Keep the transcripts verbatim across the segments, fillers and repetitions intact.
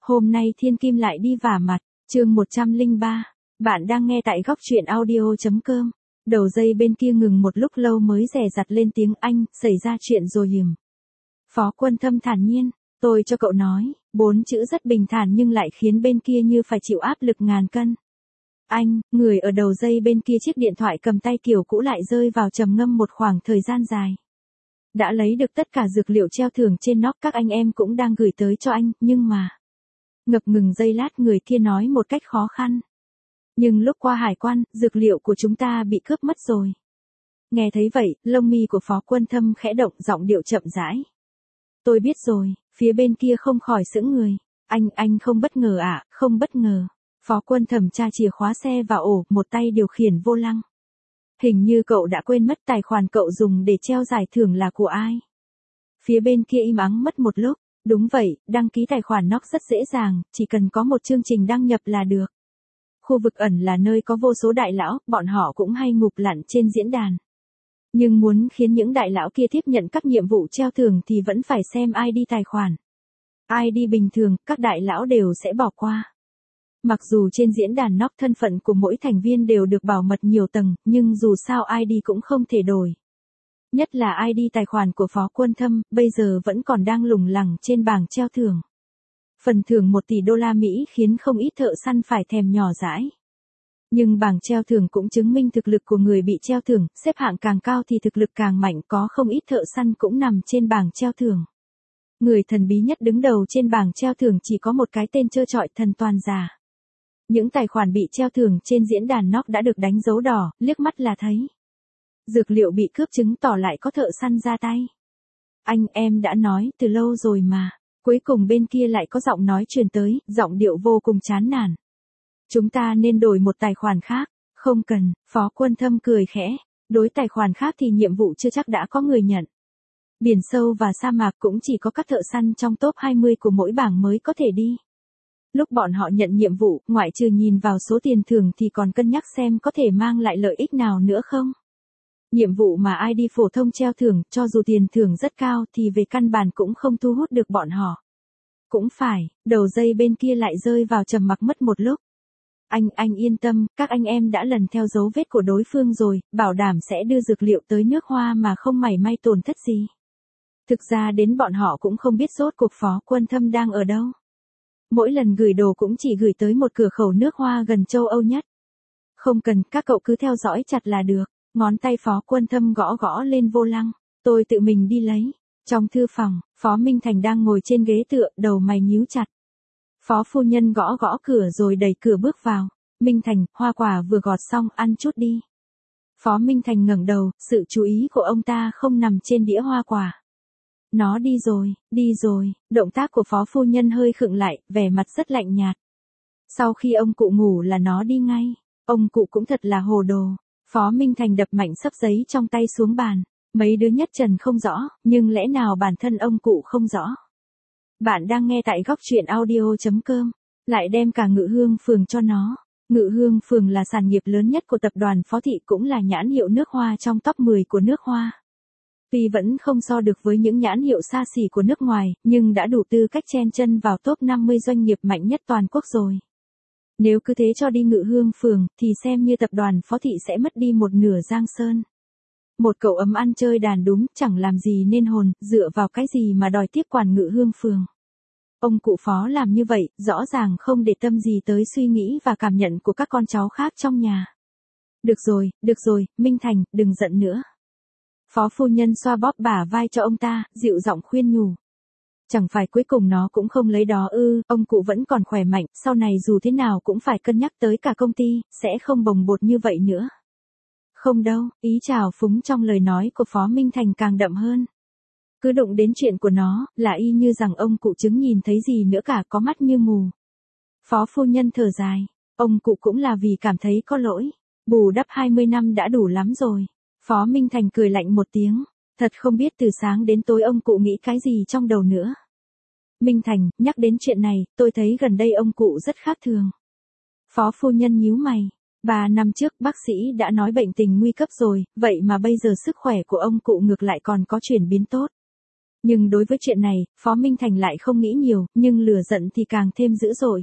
Hôm nay thiên kim lại đi vả mặt, chương một trăm lẻ ba. Bạn đang nghe tại góc truyện audio.com. Đầu dây bên kia ngừng một lúc lâu mới dè dặt lên tiếng anh, xảy ra chuyện rồi hiểm. Phó Quân Thâm thản nhiên, tôi cho cậu nói, bốn chữ rất bình thản nhưng lại khiến bên kia như phải chịu áp lực ngàn cân. Anh, người ở đầu dây bên kia chiếc điện thoại cầm tay kiểu cũ lại rơi vào trầm ngâm một khoảng thời gian dài. Đã lấy được tất cả dược liệu treo thưởng trên nóc, các anh em cũng đang gửi tới cho anh, nhưng mà... Ngập ngừng giây lát người kia nói một cách khó khăn. Nhưng lúc qua hải quan, dược liệu của chúng ta bị cướp mất rồi. Nghe thấy vậy, lông mi của Phó Quân Thâm khẽ động, giọng điệu chậm rãi. Tôi biết rồi, phía bên kia không khỏi sững người. Anh, anh không bất ngờ à, không bất ngờ. Phó Quân Thâm tra chìa khóa xe vào ổ, một tay điều khiển vô lăng. Hình như cậu đã quên mất tài khoản cậu dùng để treo giải thưởng là của ai. Phía bên kia im ắng mất một lúc. Đúng vậy, đăng ký tài khoản nó rất dễ dàng, chỉ cần có một chương trình đăng nhập là được. Khu vực ẩn là nơi có vô số đại lão, bọn họ cũng hay ngụp lặn trên diễn đàn. Nhưng muốn khiến những đại lão kia tiếp nhận các nhiệm vụ treo thưởng thì vẫn phải xem i đê tài khoản. i đê bình thường, các đại lão đều sẽ bỏ qua. Mặc dù trên diễn đàn nóc thân phận của mỗi thành viên đều được bảo mật nhiều tầng, nhưng dù sao i đê cũng không thể đổi. Nhất là i đê tài khoản của Phó Quân Thâm, bây giờ vẫn còn đang lủng lẳng trên bảng treo thưởng. Phần thưởng một tỷ đô la Mỹ khiến không ít thợ săn phải thèm nhỏ dãi. Nhưng bảng treo thưởng cũng chứng minh thực lực của người bị treo thưởng, xếp hạng càng cao thì thực lực càng mạnh, có không ít thợ săn cũng nằm trên bảng treo thưởng. Người thần bí nhất đứng đầu trên bảng treo thưởng chỉ có một cái tên trơ trọi, Thần Toàn Giả. Những tài khoản bị treo thưởng trên diễn đàn nóc đã được đánh dấu đỏ, liếc mắt là thấy. Dược liệu bị cướp chứng tỏ lại có thợ săn ra tay. Anh, em đã nói từ lâu rồi mà. Cuối cùng bên kia lại có giọng nói truyền tới, giọng điệu vô cùng chán nản. Chúng ta nên đổi một tài khoản khác. Không cần, Phó Quân Thâm cười khẽ. Đối tài khoản khác thì nhiệm vụ chưa chắc đã có người nhận. Biển sâu và sa mạc cũng chỉ có các thợ săn trong top hai mươi của mỗi bảng mới có thể đi. Lúc bọn họ nhận nhiệm vụ, ngoại trừ nhìn vào số tiền thưởng thì còn cân nhắc xem có thể mang lại lợi ích nào nữa không. Nhiệm vụ mà i đê phổ thông treo thưởng, cho dù tiền thưởng rất cao thì về căn bản cũng không thu hút được bọn họ. Cũng phải, đầu dây bên kia lại rơi vào trầm mặc mất một lúc. Anh, anh yên tâm, các anh em đã lần theo dấu vết của đối phương rồi, bảo đảm sẽ đưa dược liệu tới nước Hoa mà không mảy may tổn thất gì. Thực ra đến bọn họ cũng không biết rốt cuộc Phó Quân Thâm đang ở đâu. Mỗi lần gửi đồ cũng chỉ gửi tới một cửa khẩu nước Hoa gần châu Âu nhất. Không cần, các cậu cứ theo dõi chặt là được. Ngón tay Phó Quân Thâm gõ gõ lên vô lăng. Tôi tự mình đi lấy. Trong thư phòng, Phó Minh Thành đang ngồi trên ghế tựa, đầu mày nhíu chặt. Phó phu nhân gõ gõ cửa rồi đẩy cửa bước vào. Minh Thành, hoa quả vừa gọt xong, ăn chút đi. Phó Minh Thành ngẩng đầu, sự chú ý của ông ta không nằm trên đĩa hoa quả. Nó đi rồi, đi rồi, động tác của Phó phu nhân hơi khựng lại, vẻ mặt rất lạnh nhạt. Sau khi ông cụ ngủ là nó đi ngay. Ông cụ cũng thật là hồ đồ. Phó Minh Thành đập mạnh xấp giấy trong tay xuống bàn. Mấy đứa nhất trần không rõ, nhưng lẽ nào bản thân ông cụ không rõ. Bạn đang nghe tại góc truyện audio.com. Lại đem cả Ngự Hương Phường cho nó. Ngự Hương Phường là sản nghiệp lớn nhất của tập đoàn Phó Thị, cũng là nhãn hiệu nước Hoa trong top mười của nước Hoa. Tuy vẫn không so được với những nhãn hiệu xa xỉ của nước ngoài, nhưng đã đủ tư cách chen chân vào top năm mươi doanh nghiệp mạnh nhất toàn quốc rồi. Nếu cứ thế cho đi Ngự Hương Phường, thì xem như tập đoàn Phó Thị sẽ mất đi một nửa Giang Sơn. Một cậu ấm ăn chơi đàn đúng, chẳng làm gì nên hồn, dựa vào cái gì mà đòi tiếp quản Ngự Hương Phường. Ông cụ Phó làm như vậy, rõ ràng không để tâm gì tới suy nghĩ và cảm nhận của các con cháu khác trong nhà. Được rồi, được rồi, Minh Thành, đừng giận nữa. Phó phu nhân xoa bóp bả vai cho ông ta, dịu giọng khuyên nhủ. Chẳng phải cuối cùng nó cũng không lấy đó ư, ông cụ vẫn còn khỏe mạnh, sau này dù thế nào cũng phải cân nhắc tới cả công ty, sẽ không bồng bột như vậy nữa. Không đâu, ý trào phúng trong lời nói của Phó Minh Thành càng đậm hơn. Cứ đụng đến chuyện của nó, là y như rằng ông cụ chứng nhìn thấy gì nữa cả, có mắt như mù. Phó phu nhân thở dài, ông cụ cũng là vì cảm thấy có lỗi, bù đắp hai mươi năm đã đủ lắm rồi. Phó Minh Thành cười lạnh một tiếng, thật không biết từ sáng đến tối ông cụ nghĩ cái gì trong đầu nữa. Minh Thành, nhắc đến chuyện này, tôi thấy gần đây ông cụ rất khác thường. Phó phu nhân nhíu mày, ba năm trước bác sĩ đã nói bệnh tình nguy cấp rồi, vậy mà bây giờ sức khỏe của ông cụ ngược lại còn có chuyển biến tốt. Nhưng đối với chuyện này, Phó Minh Thành lại không nghĩ nhiều, nhưng lửa giận thì càng thêm dữ dội.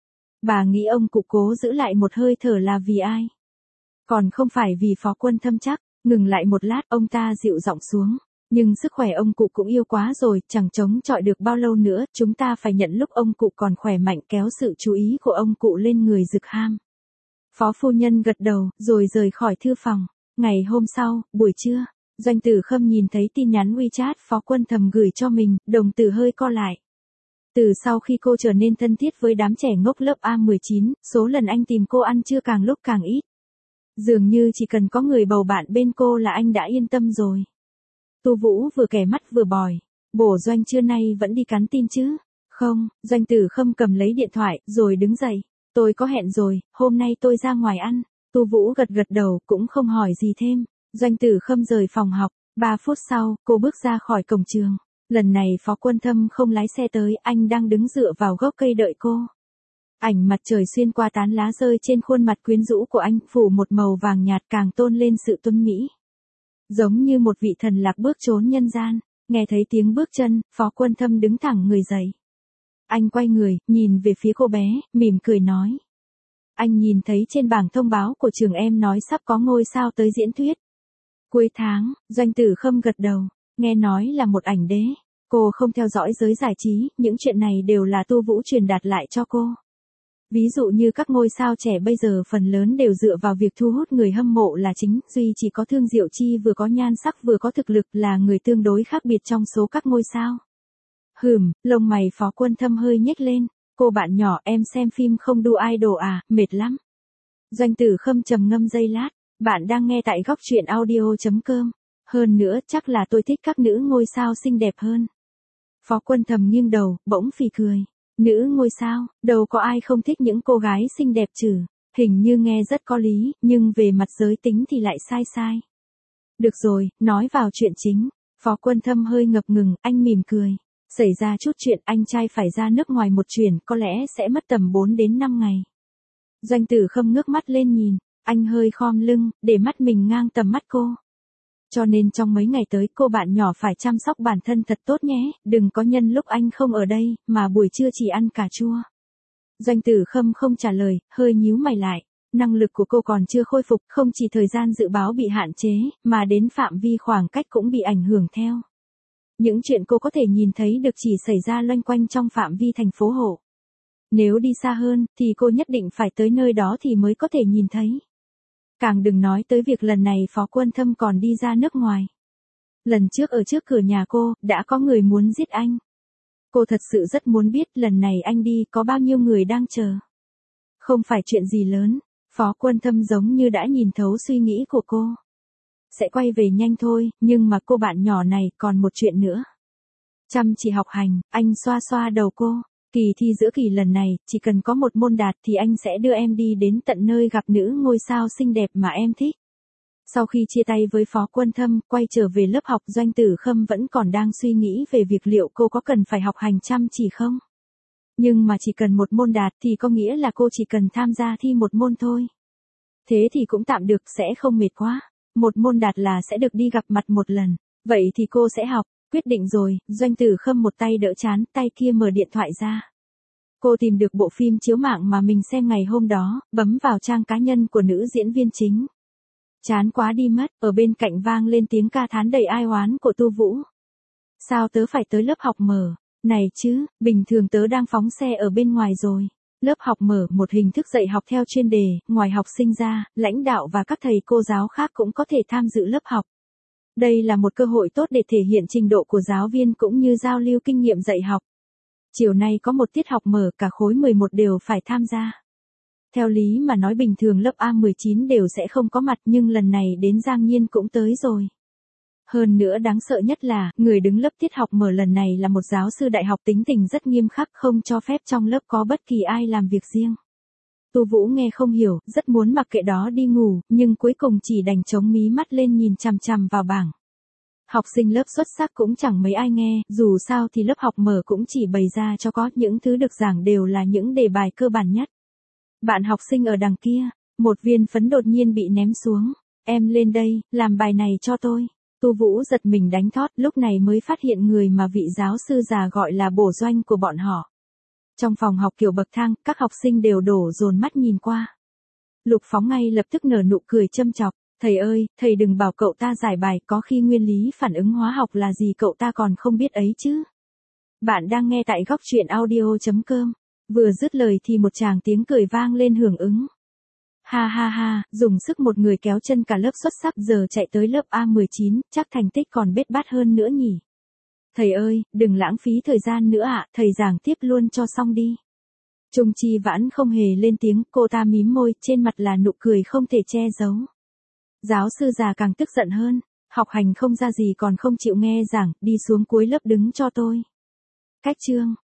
Bà nghĩ ông cụ cố giữ lại một hơi thở là vì ai? Còn không phải vì Phó Quân Thâm chắc. Ngừng lại một lát, ông ta dịu giọng xuống. Nhưng sức khỏe ông cụ cũng yêu quá rồi, chẳng chống chọi được bao lâu nữa, chúng ta phải nhận lúc ông cụ còn khỏe mạnh kéo sự chú ý của ông cụ lên người Dực Ham. Phó phu nhân gật đầu, rồi rời khỏi thư phòng. Ngày hôm sau, buổi trưa, Doanh Tử Khâm nhìn thấy tin nhắn WeChat Phó Quân Thầm gửi cho mình, đồng tử hơi co lại. Từ sau khi cô trở nên thân thiết với đám trẻ ngốc lớp A mười chín, số lần anh tìm cô ăn trưa càng lúc càng ít. Dường như chỉ cần có người bầu bạn bên cô là anh đã yên tâm rồi. Tu Vũ vừa kẻ mắt vừa bòi. Bổ Doanh trưa nay vẫn đi cắn tin chứ? Không, Doanh Tử Khâm cầm lấy điện thoại, rồi đứng dậy. Tôi có hẹn rồi, hôm nay tôi ra ngoài ăn. Tu Vũ gật gật đầu, cũng không hỏi gì thêm. Doanh Tử Khâm rời phòng học. Ba phút sau, cô bước ra khỏi cổng trường. Lần này Phó Quân Thâm không lái xe tới, anh đang đứng dựa vào gốc cây đợi cô. Ảnh mặt trời xuyên qua tán lá rơi trên khuôn mặt quyến rũ của anh, phủ một màu vàng nhạt càng tôn lên sự tuấn mỹ. Giống như một vị thần lạc bước trốn nhân gian, nghe thấy tiếng bước chân, Phó Quân Thâm đứng thẳng người dậy. Anh quay người, nhìn về phía cô bé, mỉm cười nói. Anh nhìn thấy trên bảng thông báo của trường em nói sắp có ngôi sao tới diễn thuyết. Cuối tháng, Doanh Tử Khâm gật đầu, nghe nói là một ảnh đế. Cô không theo dõi giới giải trí, những chuyện này đều là Tu Vũ truyền đạt lại cho cô. Ví dụ như các ngôi sao trẻ bây giờ phần lớn đều dựa vào việc thu hút người hâm mộ là chính, duy chỉ có Thương Diệu Chi vừa có nhan sắc vừa có thực lực là người tương đối khác biệt trong số các ngôi sao. Hừm, lông mày Phó Quân Thâm hơi nhếch lên, cô bạn nhỏ em xem phim không đu idol à, mệt lắm. Doanh Tử Khâm trầm ngâm giây lát, bạn đang nghe tại góc truyện audio chấm com, hơn nữa chắc là tôi thích các nữ ngôi sao xinh đẹp hơn. Phó Quân Thầm nghiêng đầu, bỗng phì cười. Nữ ngôi sao, đâu có ai không thích những cô gái xinh đẹp chứ, hình như nghe rất có lý, nhưng về mặt giới tính thì lại sai sai. Được rồi, nói vào chuyện chính, Phó Quân Thâm hơi ngập ngừng, anh mỉm cười. Xảy ra chút chuyện anh trai phải ra nước ngoài một chuyến, có lẽ sẽ mất tầm bốn đến năm ngày. Doanh Tử Khâm ngước mắt lên nhìn, anh hơi khom lưng, để mắt mình ngang tầm mắt cô. Cho nên trong mấy ngày tới cô bạn nhỏ phải chăm sóc bản thân thật tốt nhé, đừng có nhân lúc anh không ở đây, mà buổi trưa chỉ ăn cà chua. Doanh Tử Khâm không trả lời, hơi nhíu mày lại. Năng lực của cô còn chưa khôi phục, không chỉ thời gian dự báo bị hạn chế, mà đến phạm vi khoảng cách cũng bị ảnh hưởng theo. Những chuyện cô có thể nhìn thấy được chỉ xảy ra loanh quanh trong phạm vi thành phố Hộ. Nếu đi xa hơn, thì cô nhất định phải tới nơi đó thì mới có thể nhìn thấy. Càng đừng nói tới việc lần này Phó Quân Thâm còn đi ra nước ngoài. Lần trước ở trước cửa nhà cô, đã có người muốn giết anh. Cô thật sự rất muốn biết lần này anh đi có bao nhiêu người đang chờ. Không phải chuyện gì lớn, Phó Quân Thâm giống như đã nhìn thấu suy nghĩ của cô. Sẽ quay về nhanh thôi, nhưng mà cô bạn nhỏ này còn một chuyện nữa. Chăm chỉ học hành, anh xoa xoa đầu cô. Kỳ thi giữa kỳ lần này, chỉ cần có một môn đạt thì anh sẽ đưa em đi đến tận nơi gặp nữ ngôi sao xinh đẹp mà em thích. Sau khi chia tay với Phó Quân Thâm, quay trở về lớp học, Doanh Tử Khâm vẫn còn đang suy nghĩ về việc liệu cô có cần phải học hành chăm chỉ không. Nhưng mà chỉ cần một môn đạt thì có nghĩa là cô chỉ cần tham gia thi một môn thôi. Thế thì cũng tạm được, sẽ không mệt quá. Một môn đạt là sẽ được đi gặp mặt một lần. Vậy thì cô sẽ học. Quyết định rồi, Doanh Tử Khâm một tay đỡ chán, tay kia mở điện thoại ra. Cô tìm được bộ phim chiếu mạng mà mình xem ngày hôm đó, bấm vào trang cá nhân của nữ diễn viên chính. Chán quá đi mất, ở bên cạnh vang lên tiếng ca thán đầy ai oán của Tu Vũ. Sao tớ phải tới lớp học mở? Này chứ, bình thường tớ đang phóng xe ở bên ngoài rồi. Lớp học mở, một hình thức dạy học theo chuyên đề, ngoài học sinh ra, lãnh đạo và các thầy cô giáo khác cũng có thể tham dự lớp học. Đây là một cơ hội tốt để thể hiện trình độ của giáo viên cũng như giao lưu kinh nghiệm dạy học. Chiều nay có một tiết học mở, cả khối mười một đều phải tham gia. Theo lý mà nói bình thường lớp A mười chín đều sẽ không có mặt, nhưng lần này đến Giang Nhiên cũng tới rồi. Hơn nữa đáng sợ nhất là, người đứng lớp tiết học mở lần này là một giáo sư đại học tính tình rất nghiêm khắc, không cho phép trong lớp có bất kỳ ai làm việc riêng. Tu Vũ nghe không hiểu, rất muốn mặc kệ đó đi ngủ, nhưng cuối cùng chỉ đành chống mí mắt lên nhìn chằm chằm vào bảng. Học sinh lớp xuất sắc cũng chẳng mấy ai nghe, dù sao thì lớp học mở cũng chỉ bày ra cho có, những thứ được giảng đều là những đề bài cơ bản nhất. Bạn học sinh ở đằng kia, một viên phấn đột nhiên bị ném xuống. Em lên đây, làm bài này cho tôi. Tu Vũ giật mình đánh thót, lúc này mới phát hiện người mà vị giáo sư già gọi là bổ doanh của bọn họ. Trong phòng học kiểu bậc thang, các học sinh đều đổ dồn mắt nhìn qua. Lục Phóng ngay lập tức nở nụ cười châm chọc, thầy ơi, thầy đừng bảo cậu ta giải bài, có khi nguyên lý phản ứng hóa học là gì cậu ta còn không biết ấy chứ. Bạn đang nghe tại góc truyện audio.com. Vừa dứt lời thì một tràng tiếng cười vang lên hưởng ứng. Ha ha ha, dùng sức một người kéo chân cả lớp xuất sắc giờ chạy tới lớp A mười chín, chắc thành tích còn bết bát hơn nữa nhỉ. Thầy ơi, đừng lãng phí thời gian nữa ạ, thầy giảng tiếp luôn cho xong đi. Trung Chi Vãn không hề lên tiếng, cô ta mím môi, trên mặt là nụ cười không thể che giấu. Giáo sư già càng tức giận hơn, học hành không ra gì còn không chịu nghe giảng, đi xuống cuối lớp đứng cho tôi. Cách chương.